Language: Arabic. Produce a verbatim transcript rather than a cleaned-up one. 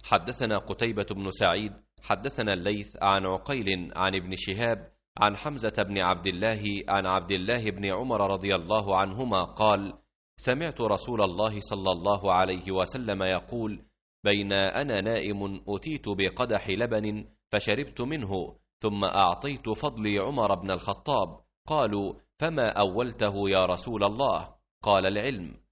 حدثنا قتيبة بن سعيد حدثنا الليث عن عقيل عن ابن شهاب عن حمزة بن عبد الله عن عبد الله بن عمر رضي الله عنهما قال: سمعت رسول الله صلى الله عليه وسلم يقول: بين أنا نائم أتيت بقدح لبن فشربت منه، ثم أعطيت فضلي عمر بن الخطاب. قالوا: فما أولته يا رسول الله؟ قال: العلم.